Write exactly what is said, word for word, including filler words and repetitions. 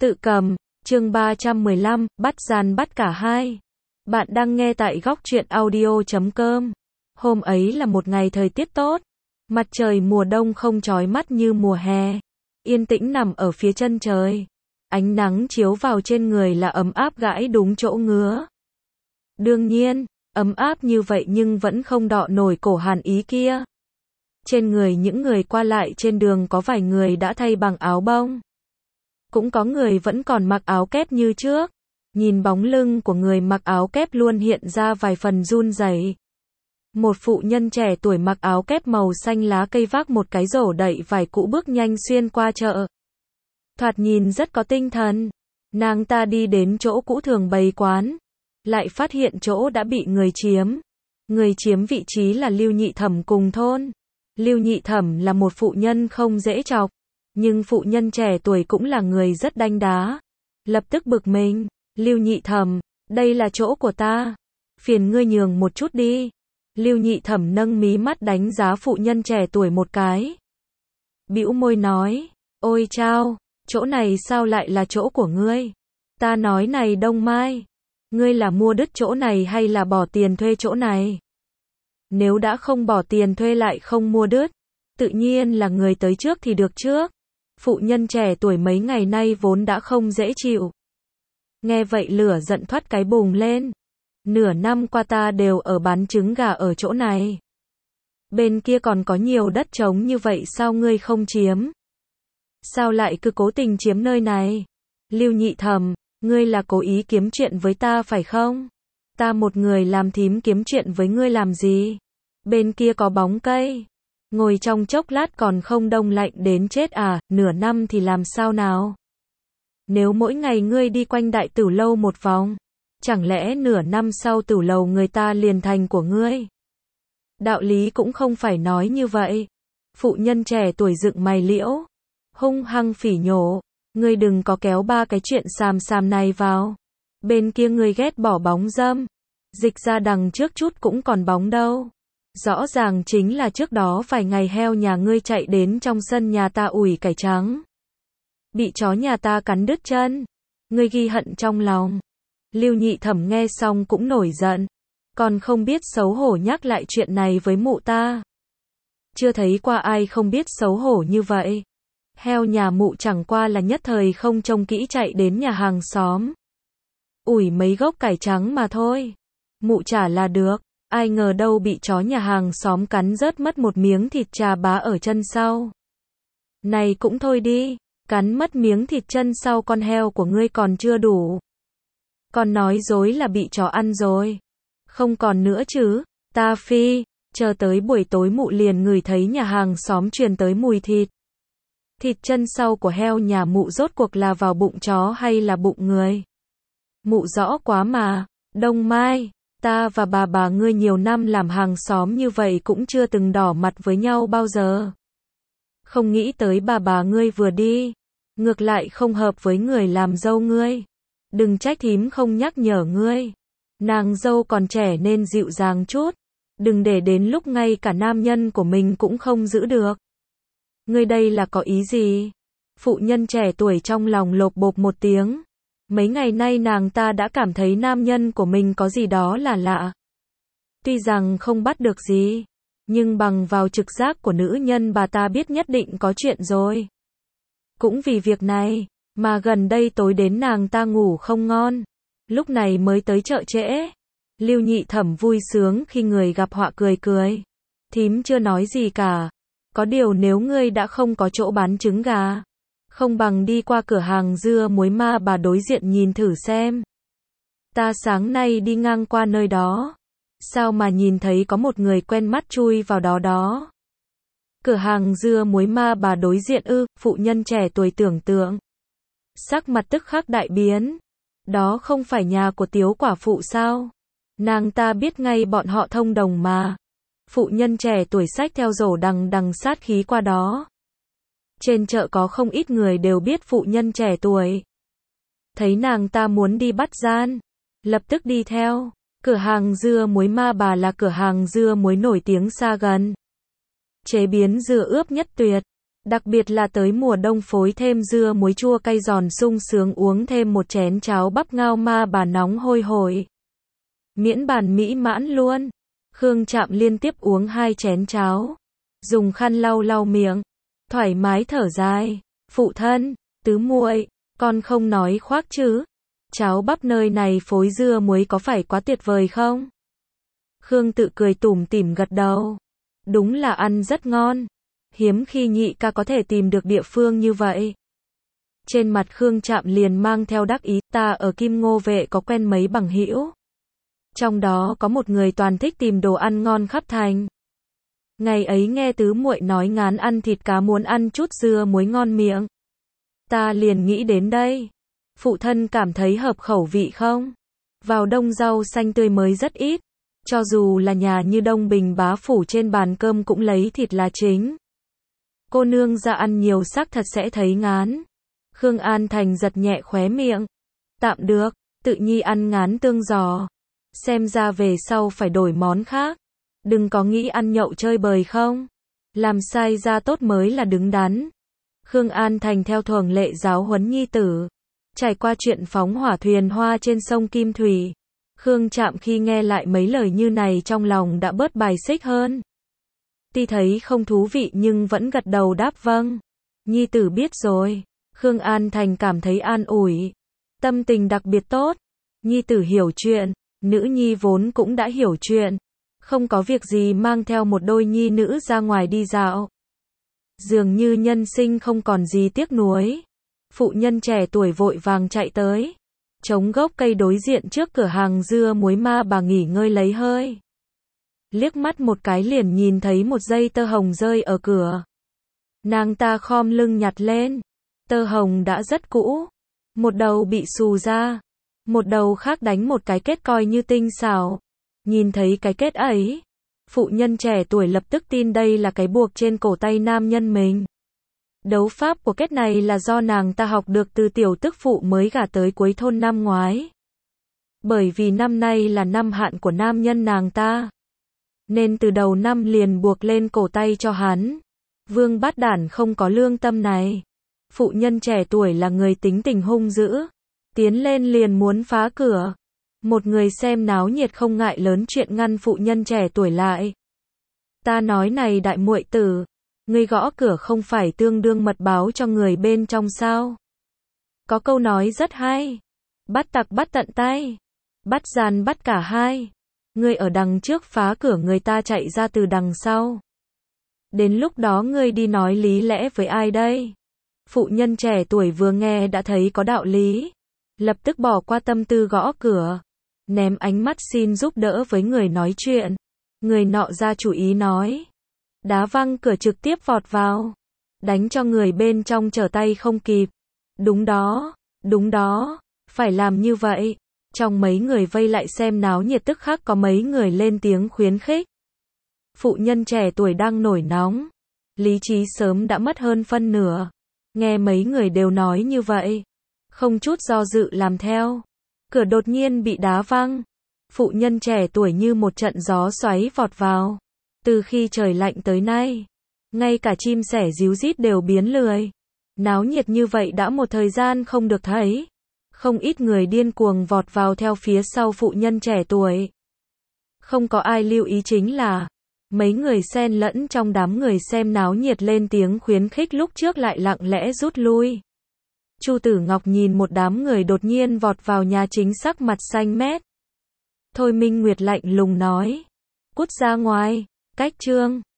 Tự cầm, chương ba trăm mười lăm, bắt gian bắt cả hai. Bạn đang nghe tại góc truyện audio chấm com. Hôm ấy là một ngày thời tiết tốt. Mặt trời mùa đông không chói mắt như mùa hè. Yên tĩnh nằm ở phía chân trời. Ánh nắng chiếu vào trên người là ấm áp gãi đúng chỗ ngứa. Đương nhiên, ấm áp như vậy nhưng vẫn không đọ nổi cổ hàn ý kia. Trên người những người qua lại trên đường có vài người đã thay bằng áo bông. Cũng có người vẫn còn mặc áo kép như trước. Nhìn bóng lưng của người mặc áo kép luôn hiện ra vài phần run rẩy. Một phụ nhân trẻ tuổi mặc áo kép màu xanh lá cây vác một cái rổ đậy vải cũ bước nhanh xuyên qua chợ. Thoạt nhìn rất có tinh thần. Nàng ta đi đến chỗ cũ thường bày quán. Lại phát hiện chỗ đã bị người chiếm. Người chiếm vị trí là Lưu Nhị Thẩm cùng thôn. Lưu Nhị Thẩm là một phụ nhân không dễ chọc. Nhưng phụ nhân trẻ tuổi cũng là người rất đanh đá. Lập tức bực mình. Lưu Nhị Thẩm, đây là chỗ của ta. Phiền ngươi nhường một chút đi. Lưu Nhị Thẩm nâng mí mắt đánh giá phụ nhân trẻ tuổi một cái. Bĩu môi nói, ôi chao, chỗ này sao lại là chỗ của ngươi? Ta nói này Đông Mai, ngươi là mua đứt chỗ này hay là bỏ tiền thuê chỗ này? Nếu đã không bỏ tiền thuê lại không mua đứt, tự nhiên là người tới trước thì được trước. Phụ nhân trẻ tuổi mấy ngày nay vốn đã không dễ chịu. Nghe vậy lửa giận thoát cái bùng lên. Nửa năm qua ta đều ở bán trứng gà ở chỗ này. Bên kia còn có nhiều đất trống như vậy sao ngươi không chiếm? Sao lại cứ cố tình chiếm nơi này? Lưu Nhị Thẩm, ngươi là cố ý kiếm chuyện với ta phải không? Ta một người làm thím kiếm chuyện với ngươi làm gì? Bên kia có bóng cây. Ngồi trong chốc lát còn không đông lạnh đến chết à, nửa năm thì làm sao nào? Nếu mỗi ngày ngươi đi quanh đại tử lâu một vòng, chẳng lẽ nửa năm sau tử lầu người ta liền thành của ngươi? Đạo lý cũng không phải nói như vậy. Phụ nhân trẻ tuổi dựng mày liễu, hung hăng phỉ nhổ, ngươi đừng có kéo ba cái chuyện xàm xàm này vào. Bên kia ngươi ghét bỏ bóng dâm, dịch ra đằng trước chút cũng còn bóng đâu. Rõ ràng chính là trước đó vài ngày heo nhà ngươi chạy đến trong sân nhà ta ủi cải trắng. Bị chó nhà ta cắn đứt chân. Ngươi ghi hận trong lòng. Lưu Nhị Thẩm nghe xong cũng nổi giận. Còn không biết xấu hổ nhắc lại chuyện này với mụ ta. Chưa thấy qua ai không biết xấu hổ như vậy. Heo nhà mụ chẳng qua là nhất thời không trông kỹ chạy đến nhà hàng xóm. Ủi mấy gốc cải trắng mà thôi. Mụ trả là được. Ai ngờ đâu bị chó nhà hàng xóm cắn rớt mất một miếng thịt chà bá ở chân sau. Này cũng thôi đi, cắn mất miếng thịt chân sau con heo của ngươi còn chưa đủ. Còn nói dối là bị chó ăn rồi. Không còn nữa chứ, ta phi, chờ tới buổi tối mụ liền ngửi thấy nhà hàng xóm truyền tới mùi thịt. Thịt chân sau của heo nhà mụ rốt cuộc là vào bụng chó hay là bụng người? Mụ rõ quá mà, Đông Mai. Ta và bà bà ngươi nhiều năm làm hàng xóm như vậy cũng chưa từng đỏ mặt với nhau bao giờ. Không nghĩ tới bà bà ngươi vừa đi, ngược lại không hợp với người làm dâu ngươi. Đừng trách thím không nhắc nhở ngươi. Nàng dâu còn trẻ nên dịu dàng chút. Đừng để đến lúc ngay cả nam nhân của mình cũng không giữ được. Ngươi đây là có ý gì? Phụ nhân trẻ tuổi trong lòng lộp bộp một tiếng. Mấy ngày nay nàng ta đã cảm thấy nam nhân của mình có gì đó là lạ. Tuy rằng không bắt được gì, nhưng bằng vào trực giác của nữ nhân bà ta biết nhất định có chuyện rồi. Cũng vì việc này, mà gần đây tối đến nàng ta ngủ không ngon. Lúc này mới tới chợ trễ. Lưu Nhị Thẩm vui sướng khi người gặp họa cười cười. Thím chưa nói gì cả. Có điều nếu ngươi đã không có chỗ bán trứng gà, không bằng đi qua cửa hàng dưa muối ma bà đối diện nhìn thử xem. Ta sáng nay đi ngang qua nơi đó. Sao mà nhìn thấy có một người quen mắt chui vào đó đó. Cửa hàng dưa muối ma bà đối diện ư, phụ nhân trẻ tuổi tưởng tượng. Sắc mặt tức khắc đại biến. Đó không phải nhà của Tiếu quả phụ sao? Nàng ta biết ngay bọn họ thông đồng mà. Phụ nhân trẻ tuổi xách theo rổ đằng đằng sát khí qua đó. Trên chợ có không ít người đều biết phụ nhân trẻ tuổi. Thấy nàng ta muốn đi bắt gian, lập tức đi theo. Cửa hàng dưa muối ma bà là cửa hàng dưa muối nổi tiếng xa gần. Chế biến dưa ướp nhất tuyệt. Đặc biệt là tới mùa đông phối thêm dưa muối chua cay giòn sung sướng, uống thêm một chén cháo bắp ngao ma bà nóng hôi hổi. Miễn bàn mỹ mãn luôn. Khương Trạm liên tiếp uống hai chén cháo. Dùng khăn lau lau miệng. Thoải mái thở dài. Phụ thân, tứ muội, con không nói khoác chứ. Cháo bắp nơi này phối dưa muối có phải quá tuyệt vời không? Khương Tự cười tủm tỉm gật đầu. Đúng là ăn rất ngon. Hiếm khi nhị ca có thể tìm được địa phương như vậy. Trên mặt Khương Trạm liền mang theo đắc ý, ta ở Kim Ngô Vệ có quen mấy bằng hữu. Trong đó có một người toàn thích tìm đồ ăn ngon khắp thành. Ngày ấy nghe tứ muội nói ngán ăn thịt cá muốn ăn chút dưa muối ngon miệng. Ta liền nghĩ đến đây. Phụ thân cảm thấy hợp khẩu vị không? Vào đông rau xanh tươi mới rất ít. Cho dù là nhà như Đông Bình bá phủ trên bàn cơm cũng lấy thịt là chính. Cô nương ra ăn nhiều xác thật sẽ thấy ngán. Khương An Thành giật nhẹ khóe miệng. Tạm được, tự nhi ăn ngán tương giò. Xem ra về sau phải đổi món khác. Đừng có nghĩ ăn nhậu chơi bời không. Làm sai ra tốt mới là đứng đắn. Khương An Thành theo thường lệ giáo huấn nhi tử. Trải qua chuyện phóng hỏa thuyền hoa trên sông Kim Thủy. Khương Trạm khi nghe lại mấy lời như này trong lòng đã bớt bài xích hơn. Tuy thấy không thú vị nhưng vẫn gật đầu đáp vâng. Nhi tử biết rồi. Khương An Thành cảm thấy an ủi. Tâm tình đặc biệt tốt. Nhi tử hiểu chuyện. Nữ nhi vốn cũng đã hiểu chuyện. Không có việc gì mang theo một đôi nhi nữ ra ngoài đi dạo. Dường như nhân sinh không còn gì tiếc nuối. Phụ nhân trẻ tuổi vội vàng chạy tới. Chống gốc cây đối diện trước cửa hàng dưa muối ma bà nghỉ ngơi lấy hơi. Liếc mắt một cái liền nhìn thấy một dây tơ hồng rơi ở cửa. Nàng ta khom lưng nhặt lên. Tơ hồng đã rất cũ. Một đầu bị xù ra. Một đầu khác đánh một cái kết coi như tinh xảo. Nhìn thấy cái kết ấy. Phụ nhân trẻ tuổi lập tức tin đây là cái buộc trên cổ tay nam nhân mình. Đấu pháp của kết này là do nàng ta học được từ tiểu tức phụ mới gả tới cuối thôn năm ngoái. Bởi vì năm nay là năm hạn của nam nhân nàng ta. Nên từ đầu năm liền buộc lên cổ tay cho hắn. Vương Bát Đản không có lương tâm này. Phụ nhân trẻ tuổi là người tính tình hung dữ. Tiến lên liền muốn phá cửa. Một người xem náo nhiệt không ngại lớn chuyện ngăn phụ nhân trẻ tuổi lại. Ta nói này đại muội tử. Ngươi gõ cửa không phải tương đương mật báo cho người bên trong sao? Có câu nói rất hay. Bắt tặc bắt tận tay. Bắt gian bắt cả hai. Ngươi ở đằng trước phá cửa, người ta chạy ra từ đằng sau. Đến lúc đó ngươi đi nói lý lẽ với ai đây? Phụ nhân trẻ tuổi vừa nghe đã thấy có đạo lý. Lập tức bỏ qua tâm tư gõ cửa. Ném ánh mắt xin giúp đỡ với người nói chuyện. Người nọ ra chủ ý nói. Đá văng cửa trực tiếp vọt vào. Đánh cho người bên trong trở tay không kịp. Đúng đó, đúng đó, phải làm như vậy. Trong mấy người vây lại xem náo nhiệt tức khắc có mấy người lên tiếng khuyến khích. Phụ nhân trẻ tuổi đang nổi nóng. Lý trí sớm đã mất hơn phân nửa. Nghe mấy người đều nói như vậy. Không chút do dự làm theo. Cửa đột nhiên bị đá văng. Phụ nhân trẻ tuổi như một trận gió xoáy vọt vào. Từ khi trời lạnh tới nay, ngay cả chim sẻ ríu rít đều biến lười. Náo nhiệt như vậy đã một thời gian không được thấy. Không ít người điên cuồng vọt vào theo phía sau phụ nhân trẻ tuổi. Không có ai lưu ý chính là, mấy người xen lẫn trong đám người xem náo nhiệt lên tiếng khuyến khích lúc trước lại lặng lẽ rút lui. Chu Tử Ngọc nhìn một đám người đột nhiên vọt vào nhà chính sắc mặt xanh mét. Thôi Minh Nguyệt lạnh lùng nói. Cút ra ngoài, cách trương.